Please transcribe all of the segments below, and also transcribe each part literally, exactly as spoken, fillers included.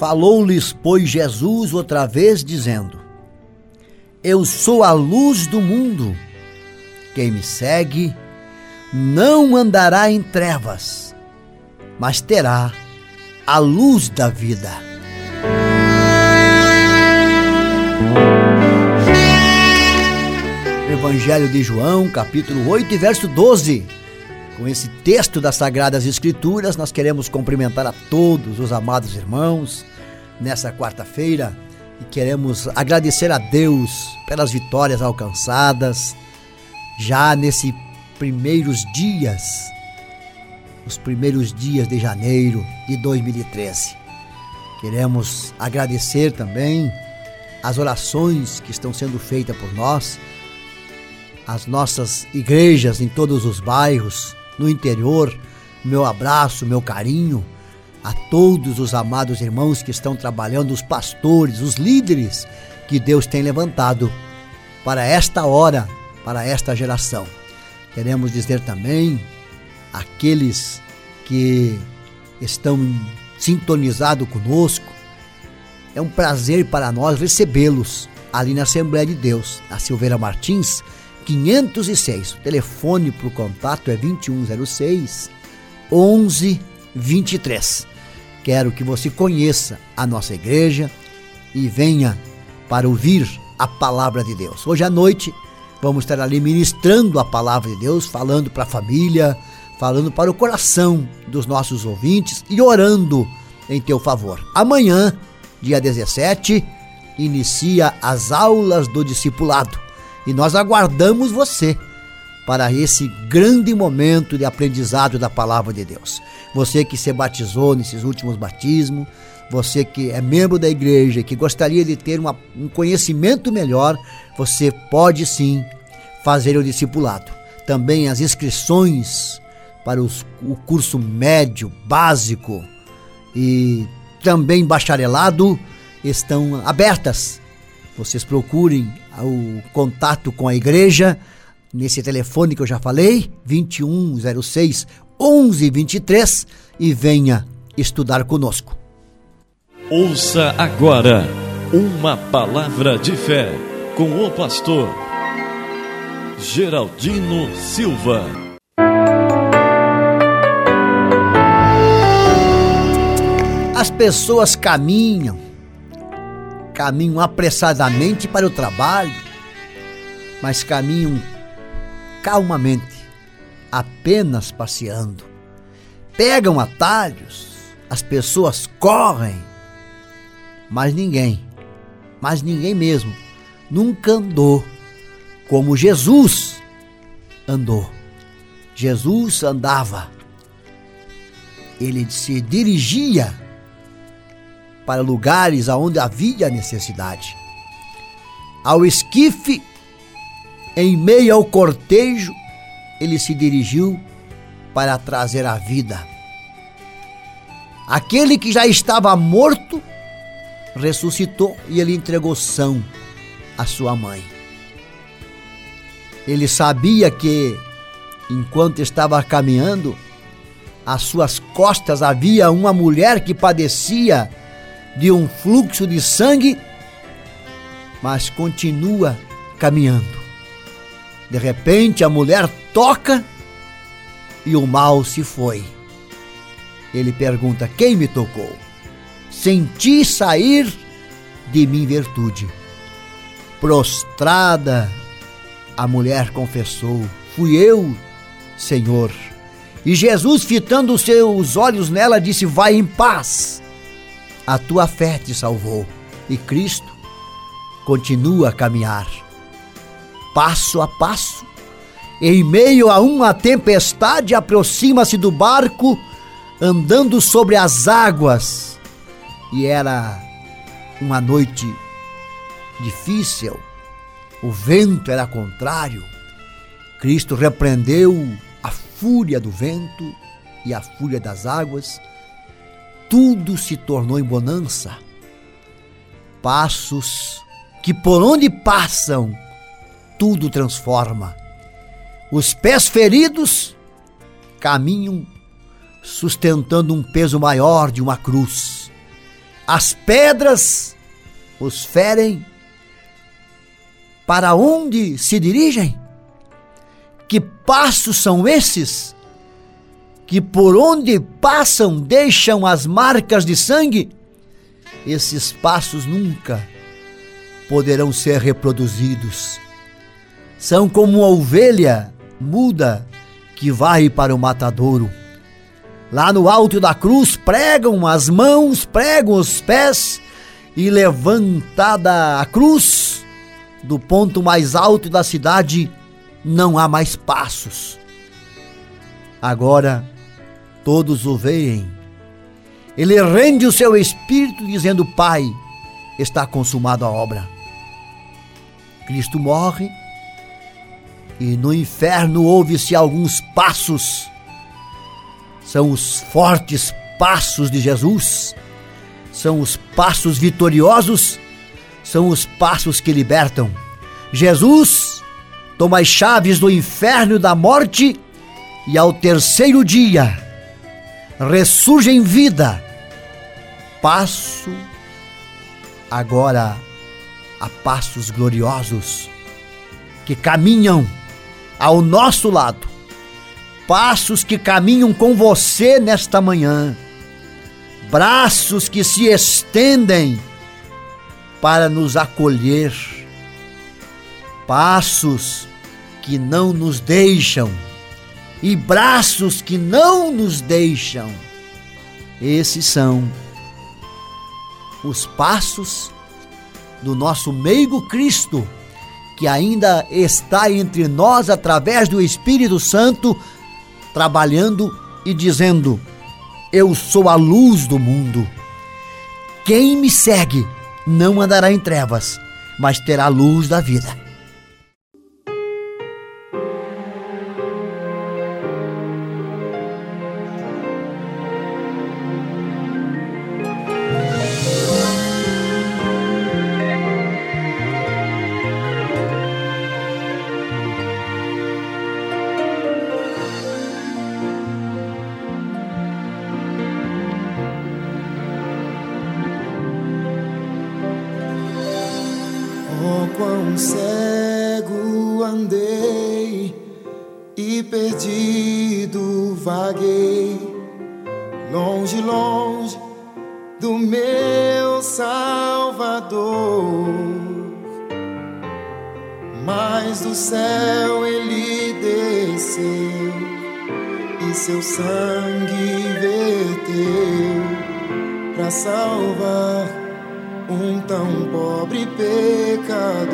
Falou-lhes, pois, Jesus outra vez, dizendo: Eu sou a luz do mundo. Quem me segue não andará em trevas, mas terá a luz da vida. Evangelho de João, capítulo oito, e verso doze. Com esse texto das Sagradas Escrituras, nós queremos cumprimentar a todos os amados irmãos nessa quarta-feira e queremos agradecer a Deus pelas vitórias alcançadas já nesses primeiros dias, os primeiros dias de janeiro de dois mil e treze. Queremos agradecer também as orações que estão sendo feitas por nós, as nossas igrejas em todos os bairros, no interior. Meu abraço, meu carinho a todos os amados irmãos que estão trabalhando, os pastores, os líderes que Deus tem levantado para esta hora, para esta geração. Queremos dizer também àqueles que estão sintonizados conosco, é um prazer para nós recebê-los ali na Assembleia de Deus, na Silveira Martins, quinhentos e seis. O telefone para o contato é vinte e um zero seis, onze vinte e três. Quero que você conheça a nossa igreja e venha para ouvir a palavra de Deus. Hoje à noite vamos estar ali ministrando a palavra de Deus, falando para a família, falando para o coração dos nossos ouvintes e orando em teu favor. Amanhã, dia dezessete, inicia as aulas do discipulado. E nós aguardamos você para esse grande momento de aprendizado da palavra de Deus. Você que se batizou nesses últimos batismos, você que é membro da igreja, que gostaria de ter uma, um conhecimento melhor, você pode sim fazer o discipulado. Também as inscrições para os, o curso médio, básico e também bacharelado estão abertas. Vocês procurem o contato com a igreja nesse telefone que eu já falei, vinte e um zero seis, onze vinte e três, e venha estudar conosco. Ouça agora uma palavra de fé com o pastor Geraldino Silva. As pessoas caminham caminham apressadamente para o trabalho, mas caminham calmamente, apenas passeando. Pegam atalhos, as pessoas correm, mas ninguém, mas ninguém mesmo, nunca andou como Jesus andou. Jesus andava, ele se dirigia para lugares aonde havia necessidade. Ao esquife, em meio ao cortejo, ele se dirigiu para trazer a vida. Aquele que já estava morto, ressuscitou e ele entregou são à sua mãe. Ele sabia que, enquanto estava caminhando, às suas costas havia uma mulher que padecia de um fluxo de sangue, mas continua caminhando. De repente a mulher toca e o mal se foi. Ele pergunta: quem me tocou? Senti sair de mim virtude. Prostrada, a mulher confessou: fui eu, Senhor. E Jesus, fitando os seus olhos nela, disse: vai em paz, a tua fé te salvou. E Cristo continua a caminhar, passo a passo. Em meio a uma tempestade, aproxima-se do barco, andando sobre as águas. E era uma noite difícil, o vento era contrário. Cristo repreendeu a fúria do vento e a fúria das águas. Tudo se tornou em bonança. Passos que por onde passam, tudo transforma. Os pés feridos caminham sustentando um peso maior de uma cruz. as pedras os ferem. Para onde se dirigem? Que passos são esses? Que por onde passam deixam as marcas de sangue? Esses passos nunca poderão ser reproduzidos. São como uma ovelha muda que vai para o matadouro. Lá no alto da cruz pregam as mãos, pregam os pés, e levantada a cruz, do ponto mais alto da cidade, não há mais passos. Agora todos o veem. Ele rende o seu espírito dizendo: Pai, está consumada a obra. Cristo morre e no inferno ouve-se alguns passos. São os fortes passos de Jesus. São os passos vitoriosos, são os passos que libertam. Jesus toma as chaves do inferno e da morte e ao terceiro dia ressurge em vida. Passo agora a passos gloriosos que caminham ao nosso lado. Passos que caminham com você nesta manhã. Braços que se estendem para nos acolher, passos que não nos deixam e braços que não nos deixam. Esses são os passos do nosso meigo Cristo, que ainda está entre nós através do Espírito Santo, trabalhando e dizendo: eu sou a luz do mundo. Quem me segue não andará em trevas, mas terá a luz da vida. Quão cego andei e perdido vaguei, longe, longe do meu Salvador. Mas do céu ele desceu e seu sangue verteu para salvar um tão pobre pecador.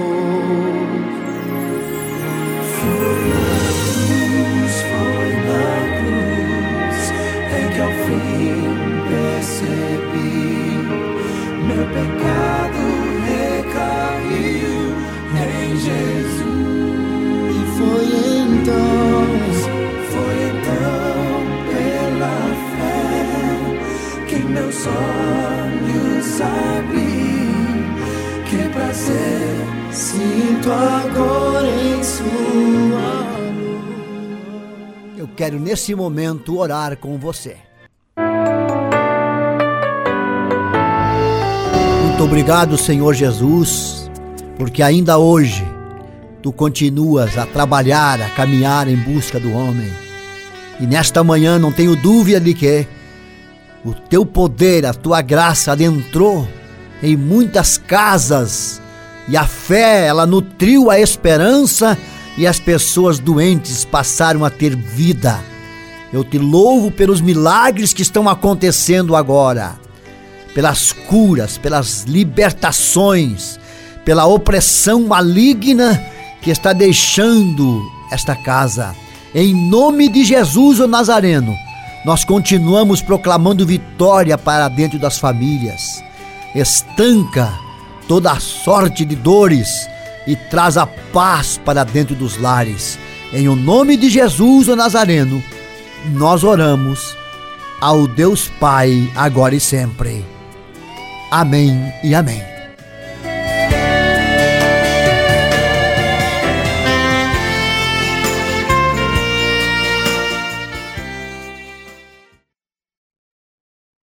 Foi na cruz, foi na cruz, é que ao fim percebi, meu pecado recaiu em Jesus. E foi então, foi então pela fé que meus olhos abri, que prazer sinto agora em sua luz. Eu quero nesse momento orar com você. Muito obrigado, Senhor Jesus, porque ainda hoje Tu continuas a trabalhar, a caminhar em busca do homem. E nesta manhã não tenho dúvida de que o Teu poder, a Tua graça adentrou em muitas casas, e a fé, ela nutriu a esperança, e as pessoas doentes passaram a ter vida. Eu Te louvo pelos milagres que estão acontecendo agora, pelas curas, pelas libertações, pela opressão maligna que está deixando esta casa. Em nome de Jesus, o Nazareno, nós continuamos proclamando vitória para dentro das famílias. Estanca toda a sorte de dores e traz a paz para dentro dos lares. Em o nome de Jesus, o Nazareno, nós oramos ao Deus Pai, agora e sempre. Amém e amém.